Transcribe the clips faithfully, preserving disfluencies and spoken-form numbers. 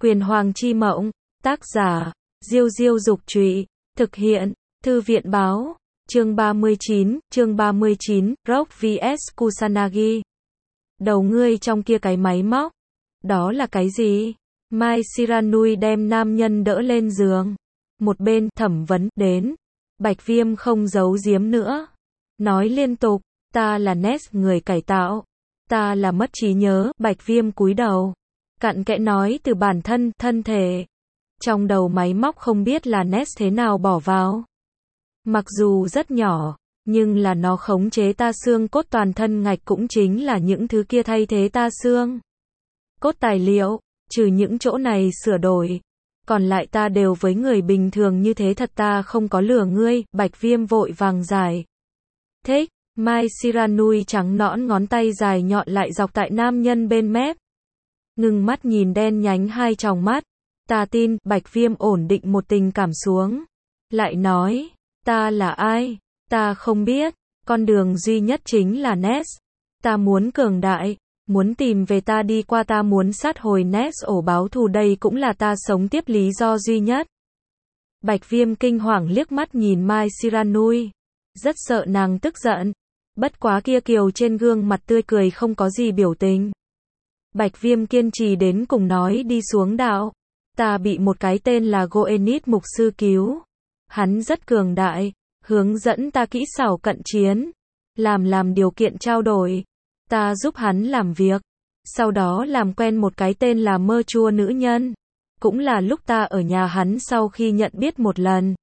Quyền Hoàng Chi Mộng, tác giả, Diêu Diêu Dục Trụy, thực hiện, Thư viện Báo, chương ba mươi chín, chương ba mươi chín, Rock vs Kusanagi. Đầu ngươi trong kia cái máy móc, đó là cái gì? Mai Shiranui đem nam nhân đỡ lên giường. Một bên, thẩm vấn, đến. Bạch Viêm không giấu giếm nữa. Nói liên tục, ta là Ness người cải tạo. Ta là mất trí nhớ, Bạch Viêm cúi đầu. Cặn kẽ nói từ bản thân, thân thể. Trong đầu máy móc không biết là Ness thế nào bỏ vào. Mặc dù rất nhỏ, nhưng là nó khống chế ta xương cốt toàn thân ngạch cũng chính là những thứ kia thay thế ta xương cốt tài liệu, trừ những chỗ này sửa đổi. Còn lại ta đều với người bình thường như thế thật ta không có lừa ngươi, Bạch Viêm vội vàng giải. Thích, Mai Shiranui trắng nõn ngón tay dài nhọn lại dọc tại nam nhân bên mép. Ngừng mắt nhìn đen nhánh hai tròng mắt. Ta tin, Bạch Viêm ổn định một tình cảm xuống. Lại nói, ta là ai? Ta không biết, con đường duy nhất chính là Ness. Ta muốn cường đại, muốn tìm về ta đi qua ta muốn sát hồi Ness ổ báo thù đây cũng là ta sống tiếp lý do duy nhất. Bạch Viêm kinh hoàng liếc mắt nhìn Mai Shiranui. Rất sợ nàng tức giận. Bất quá kia kiều trên gương mặt tươi cười không có gì biểu tình. Bạch Viêm kiên trì đến cùng nói đi xuống đạo. Ta bị một cái tên là Goenit mục sư cứu. Hắn rất cường đại, hướng dẫn ta kỹ xảo cận chiến. Làm làm điều kiện trao đổi. Ta giúp hắn làm việc. Sau đó làm quen một cái tên là Mơ Chua nữ nhân. Cũng là lúc ta ở nhà hắn sau khi nhận biết một lần.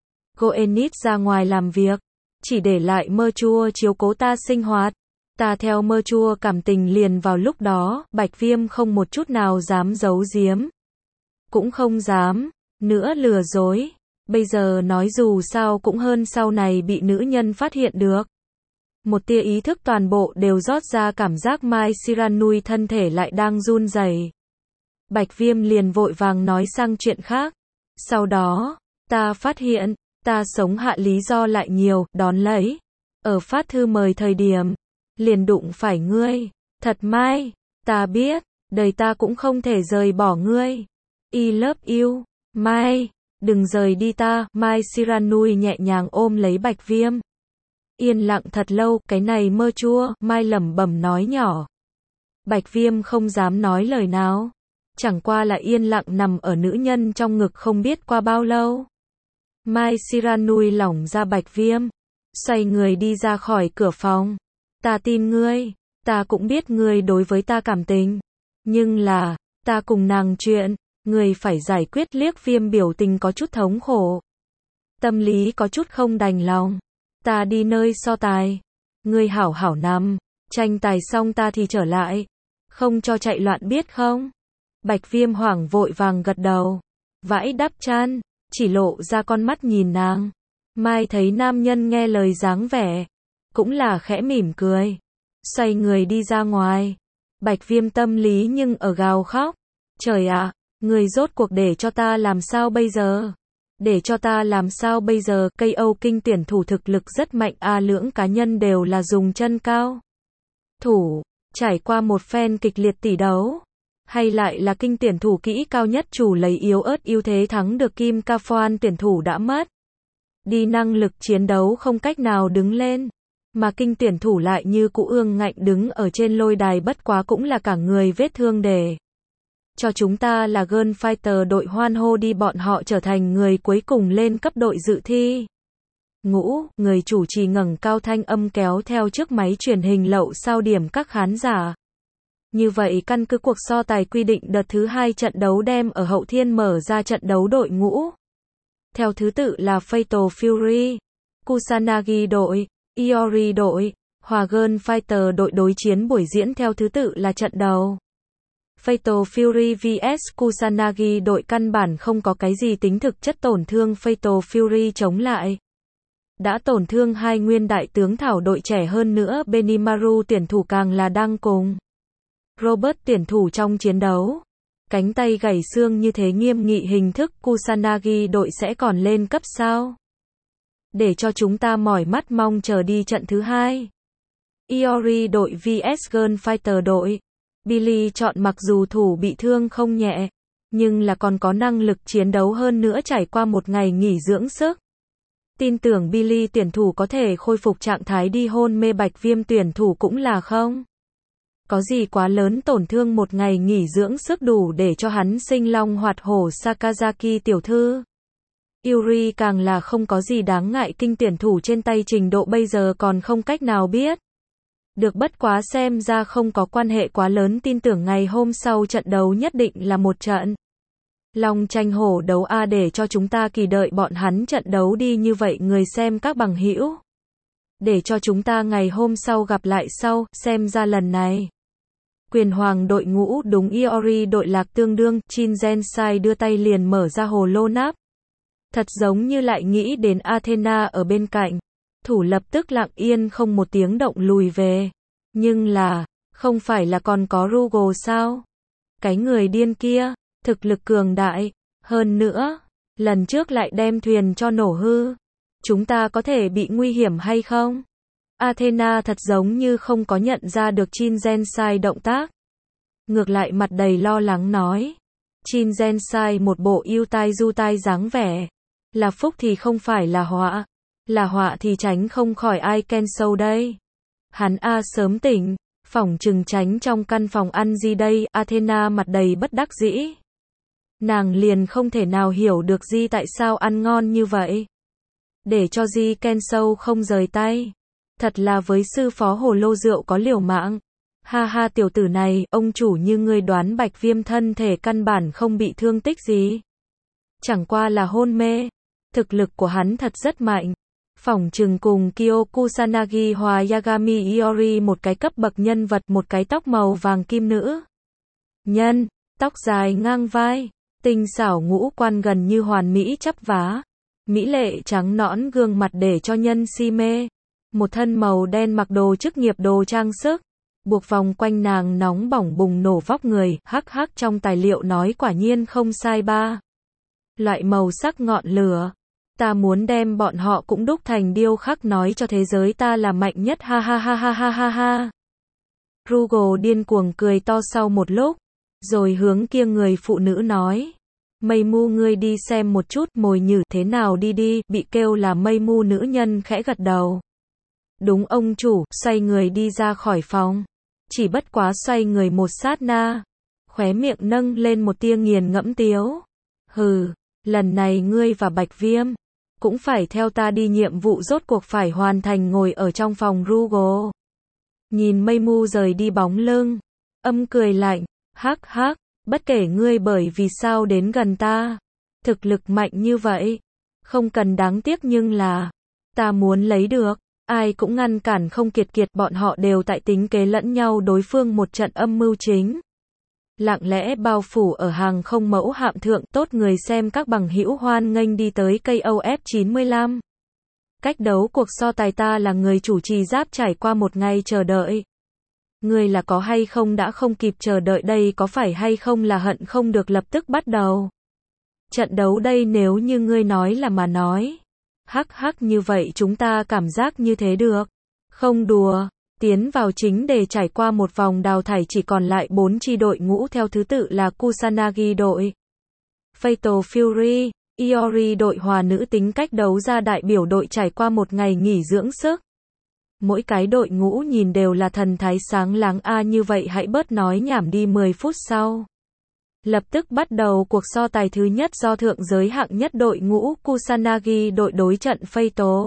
Goenit ra ngoài làm việc. Chỉ để lại Mơ Chua chiếu cố ta sinh hoạt. Ta theo Mơ Chua cảm tình liền vào lúc đó. Bạch Viêm không một chút nào dám giấu giếm. Cũng không dám nữa lừa dối. Bây giờ nói dù sao cũng hơn sau này bị nữ nhân phát hiện được. Một tia ý thức toàn bộ đều rót ra cảm giác Mai Shiranui thân thể lại đang run rẩy. Bạch Viêm liền vội vàng nói sang chuyện khác. Sau đó, ta phát hiện, ta sống hạ lý do lại nhiều, đón lấy. Ở phát thư mời thời điểm, liền đụng phải ngươi. Thật Mai, ta biết, đời ta cũng không thể rời bỏ ngươi. I love you, Mai, đừng rời đi ta. Mai Shiranui nhẹ nhàng ôm lấy Bạch Viêm. Yên lặng thật lâu, cái này Mơ Chua, Mai lẩm bẩm nói nhỏ. Bạch Viêm không dám nói lời nào. Chẳng qua là yên lặng nằm ở nữ nhân trong ngực không biết qua bao lâu. Mai Shiranui lỏng ra Bạch Viêm. Xoay người đi ra khỏi cửa phòng. Ta tin ngươi. Ta cũng biết ngươi đối với ta cảm tình. Nhưng là, ta cùng nàng chuyện. Ngươi phải giải quyết. Liếc Viêm biểu tình có chút thống khổ. Tâm lý có chút không đành lòng. Ta đi nơi so tài. Ngươi hảo hảo nằm. Tranh tài xong ta thì trở lại. Không cho chạy loạn biết không? Bạch Viêm hoảng vội vàng gật đầu. Vãi đắp chăn. Chỉ lộ ra con mắt nhìn nàng. Mai thấy nam nhân nghe lời dáng vẻ. Cũng là khẽ mỉm cười. Xoay người đi ra ngoài. Bạch Viêm tâm lý nhưng ở gào khóc. Trời ạ, người rốt cuộc để cho ta làm sao bây giờ? Để cho ta làm sao bây giờ? Cây Âu Kinh tuyển thủ thực lực rất mạnh a, lưỡng cá nhân đều là dùng chân cao thủ, trải qua một phen kịch liệt tỷ đấu, hay lại là kinh tuyển thủ kỹ cao nhất chủ lấy yếu ớt ưu thế thắng được Kim Ca Phoan tuyển thủ đã mất đi năng lực chiến đấu không cách nào đứng lên, mà kinh tuyển thủ lại như cũ ương ngạnh đứng ở trên lôi đài, bất quá cũng là cả người vết thương để cho chúng ta là Gunfighter đội hoan hô đi, bọn họ trở thành người cuối cùng lên cấp đội dự thi. Ngũ, người chủ trì ngẩng cao thanh âm kéo theo chiếc máy truyền hình lậu sao điểm các khán giả. Như vậy căn cứ cuộc so tài quy định đợt thứ hai trận đấu đem ở Hậu Thiên mở ra trận đấu đội ngũ. Theo thứ tự là Fatal Fury, Kusanagi đội, Iori đội, Hòa Gunfighter đội đối chiến buổi diễn theo thứ tự là trận đầu. Fatal Fury vs Kusanagi đội căn bản không có cái gì tính thực chất tổn thương, Fatal Fury chống lại. Đã tổn thương hai nguyên đại tướng thảo đội trẻ, hơn nữa Benimaru tuyển thủ càng là đang cùng Robert tuyển thủ trong chiến đấu. Cánh tay gãy xương như thế nghiêm nghị hình thức, Kusanagi đội sẽ còn lên cấp sao? Để cho chúng ta mỏi mắt mong chờ đi trận thứ hai. Iori đội vs Gunfighter đội. Billy chọn mặc dù thủ bị thương không nhẹ, nhưng là còn có năng lực chiến đấu hơn nữa trải qua một ngày nghỉ dưỡng sức. Tin tưởng Billy tuyển thủ có thể khôi phục trạng thái đi hôn mê Bạch Viêm tuyển thủ cũng là không có gì quá lớn tổn thương, một ngày nghỉ dưỡng sức đủ để cho hắn sinh long hoạt hổ. Sakazaki tiểu thư. Yuri càng là không có gì đáng ngại, kinh tuyển thủ trên tay trình độ bây giờ còn không cách nào biết được, bất quá xem ra không có quan hệ quá lớn, tin tưởng ngày hôm sau trận đấu nhất định là một trận long tranh hổ đấu a, để cho chúng ta kỳ đợi bọn hắn trận đấu đi. Như vậy người xem các bằng hữu, để cho chúng ta ngày hôm sau gặp lại sau, xem ra lần này quyền hoàng đội ngũ đúng Iori đội lạc tương đương. Shin Gensai đưa tay liền mở ra hồ lô nắp, thật giống như lại nghĩ đến Athena ở bên cạnh. Thủ lập tức lặng yên không một tiếng động lùi về. Nhưng là, không phải là còn có Rugo sao? Cái người điên kia, thực lực cường đại, hơn nữa, lần trước lại đem thuyền cho nổ hư. Chúng ta có thể bị nguy hiểm hay không? Athena thật giống như không có nhận ra được Shin Gensai động tác. Ngược lại mặt đầy lo lắng nói. Shin Gensai một bộ yêu tai du tai dáng vẻ. Là phúc thì không phải là họa. Là họa thì tránh không khỏi ai Ken sâu đây. Hắn A sớm tỉnh, phỏng chừng tránh trong căn phòng ăn gì đây. Athena mặt đầy bất đắc dĩ. Nàng liền không thể nào hiểu được Di tại sao ăn ngon như vậy. Để cho Di Ken sâu không rời tay. Thật là với sư phó hồ lô rượu có liều mạng. Ha ha tiểu tử này, ông chủ như ngươi đoán Bạch Viêm thân thể căn bản không bị thương tích gì. Chẳng qua là hôn mê. Thực lực của hắn thật rất mạnh. Phỏng chừng cùng Kyo Kusanagi hòa Yagami Iori một cái cấp bậc nhân vật, một cái tóc màu vàng kim nữ nhân, tóc dài ngang vai, tinh xảo ngũ quan gần như hoàn mỹ chắp vá, mỹ lệ trắng nõn gương mặt để cho nhân si mê. Một thân màu đen mặc đồ chức nghiệp đồ trang sức, buộc vòng quanh nàng nóng bỏng bùng nổ vóc người, hắc hắc trong tài liệu nói quả nhiên không sai ba. Loại màu sắc ngọn lửa. Ta muốn đem bọn họ cũng đúc thành điêu khắc, nói cho thế giới ta là mạnh nhất, ha ha ha ha ha ha ha. Rugo điên cuồng cười to sau một lúc, rồi hướng kia người phụ nữ nói. Mây mu ngươi đi xem một chút mồi nhử thế nào đi đi, bị kêu là mây mu nữ nhân khẽ gật đầu. Đúng ông chủ, xoay người đi ra khỏi phòng. Chỉ bất quá xoay người một sát na, khóe miệng nâng lên một tia nghiền ngẫm tiếu. Hừ, lần này ngươi và Bạch Viêm cũng phải theo ta đi, nhiệm vụ rốt cuộc phải hoàn thành. Ngồi ở trong phòng Rugo, nhìn mây mu rời đi bóng lưng, âm cười lạnh, hắc hắc, bất kể ngươi bởi vì sao đến gần ta, thực lực mạnh như vậy, không cần đáng tiếc, nhưng là, ta muốn lấy được, ai cũng ngăn cản không kiệt kiệt, bọn họ đều tại tính kế lẫn nhau đối phương, một trận âm mưu chính lặng lẽ bao phủ ở hàng không mẫu hạm thượng. Tốt người xem các bằng hữu hoan nghênh đi tới K O F chín mươi lăm. Cách đấu cuộc so tài, ta là người chủ trì Giáp, trải qua một ngày chờ đợi. Ngươi là có hay không đã không kịp chờ đợi đây, có phải hay không là hận không được lập tức bắt đầu trận đấu đây, nếu như ngươi nói là mà nói. Hắc hắc, như vậy chúng ta cảm giác như thế được. Không đùa. Tiến vào chính đề, trải qua một vòng đào thải chỉ còn lại bốn chi đội ngũ, theo thứ tự là Kusanagi đội, Fatal Fury, Iori đội hòa nữ tính cách đấu ra đại biểu đội, trải qua một ngày nghỉ dưỡng sức. Mỗi cái đội ngũ nhìn đều là thần thái sáng láng a, như vậy hãy bớt nói nhảm đi. Mười phút sau, lập tức bắt đầu cuộc so tài thứ nhất, do thượng giới hạng nhất đội ngũ Kusanagi đội đối trận Fatal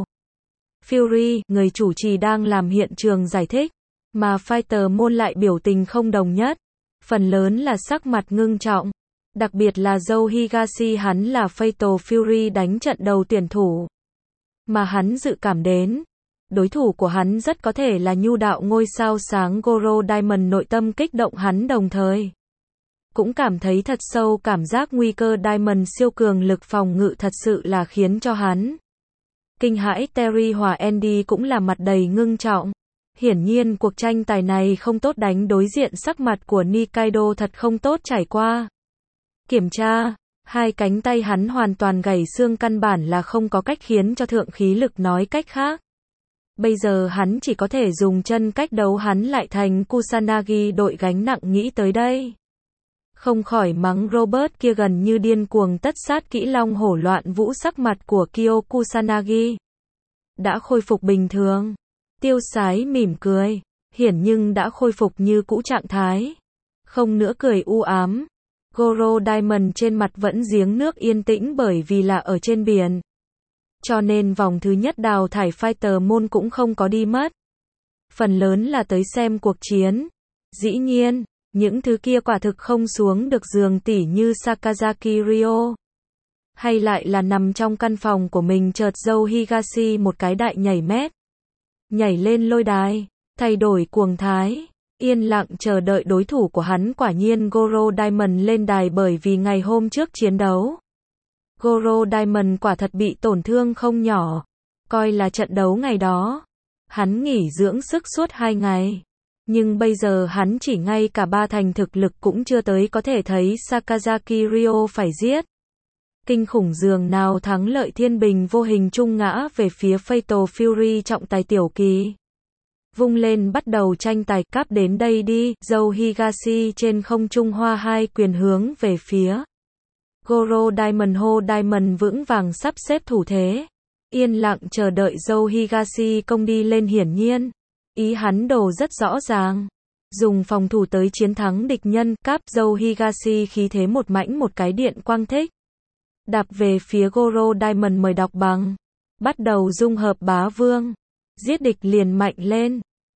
Fury. Người chủ trì đang làm hiện trường giải thích, mà fighter môn lại biểu tình không đồng nhất, phần lớn là sắc mặt ngưng trọng, đặc biệt là Joe Higashi, hắn là Fatal Fury đánh trận đầu tuyển thủ, mà hắn dự cảm đến đối thủ của hắn rất có thể là nhu đạo ngôi sao sáng Goro Diamond. Nội tâm kích động, hắn đồng thời cũng cảm thấy thật sâu cảm giác nguy cơ. Diamond siêu cường lực phòng ngự thật sự là khiến cho hắn kinh hãi. Terry hòa Andy cũng là mặt đầy ngưng trọng. Hiển nhiên cuộc tranh tài này không tốt, đánh đối diện sắc mặt của Nikaido thật không tốt. Trải qua kiểm tra, hai cánh tay hắn hoàn toàn gãy xương, căn bản là không có cách khiến cho thượng khí lực, nói cách khác. Bây giờ hắn chỉ có thể dùng chân cách đấu, hắn lại thành Kusanagi đội gánh nặng. Nghĩ tới đây, Không khỏi mắng Robert kia gần như điên cuồng tất sát kỹ long hổ loạn vũ. Sắc mặt của Kyo Kusanagi đã khôi phục bình thường. Tiêu Sái mỉm cười, hiển nhưng đã khôi phục như cũ trạng thái. Không nữa cười u ám. Goro Diamond trên mặt vẫn giếng nước yên tĩnh bởi vì là ở trên biển. Cho nên vòng thứ nhất đào thải Fighter môn cũng không có đi mất. Phần lớn là tới xem cuộc chiến. Dĩ nhiên, những thứ kia quả thực không xuống được giường tỉ như Sakazaki Ryo. Hay lại là nằm trong căn phòng của mình chợt Joe Higashi một cái đại nhảy mét. Nhảy lên lôi đài, thay đổi cuồng thái. Yên lặng chờ đợi đối thủ của hắn. Quả nhiên Goro Diamond lên đài bởi vì ngày hôm trước chiến đấu. Goro Diamond quả thật bị tổn thương không nhỏ. Coi là trận đấu ngày đó. Hắn nghỉ dưỡng sức suốt hai ngày. Nhưng bây giờ hắn chỉ ngay cả ba thành thực lực cũng chưa tới có thể thấy Sakazaki Ryo phải giết. Kinh khủng dường nào thắng lợi thiên bình vô hình trung ngã về phía Fatal Fury trọng tài tiểu kỳ. Vung lên bắt đầu tranh tài cáp đến đây đi, Joe Higashi trên không trung hoa hai quyền hướng về phía. Goro Diamond hô Diamond vững vàng sắp xếp thủ thế. Yên lặng chờ đợi Joe Higashi công đi lên hiển nhiên. Ý hắn đồ rất rõ ràng. Dùng phòng thủ tới chiến thắng địch nhân, cáp Joe Higashi khí thế một mãnh một cái điện quang thích. Đạp về phía Goro Diamond mời đọc bằng. Bắt đầu dung hợp bá vương. Giết địch liền mạnh lên.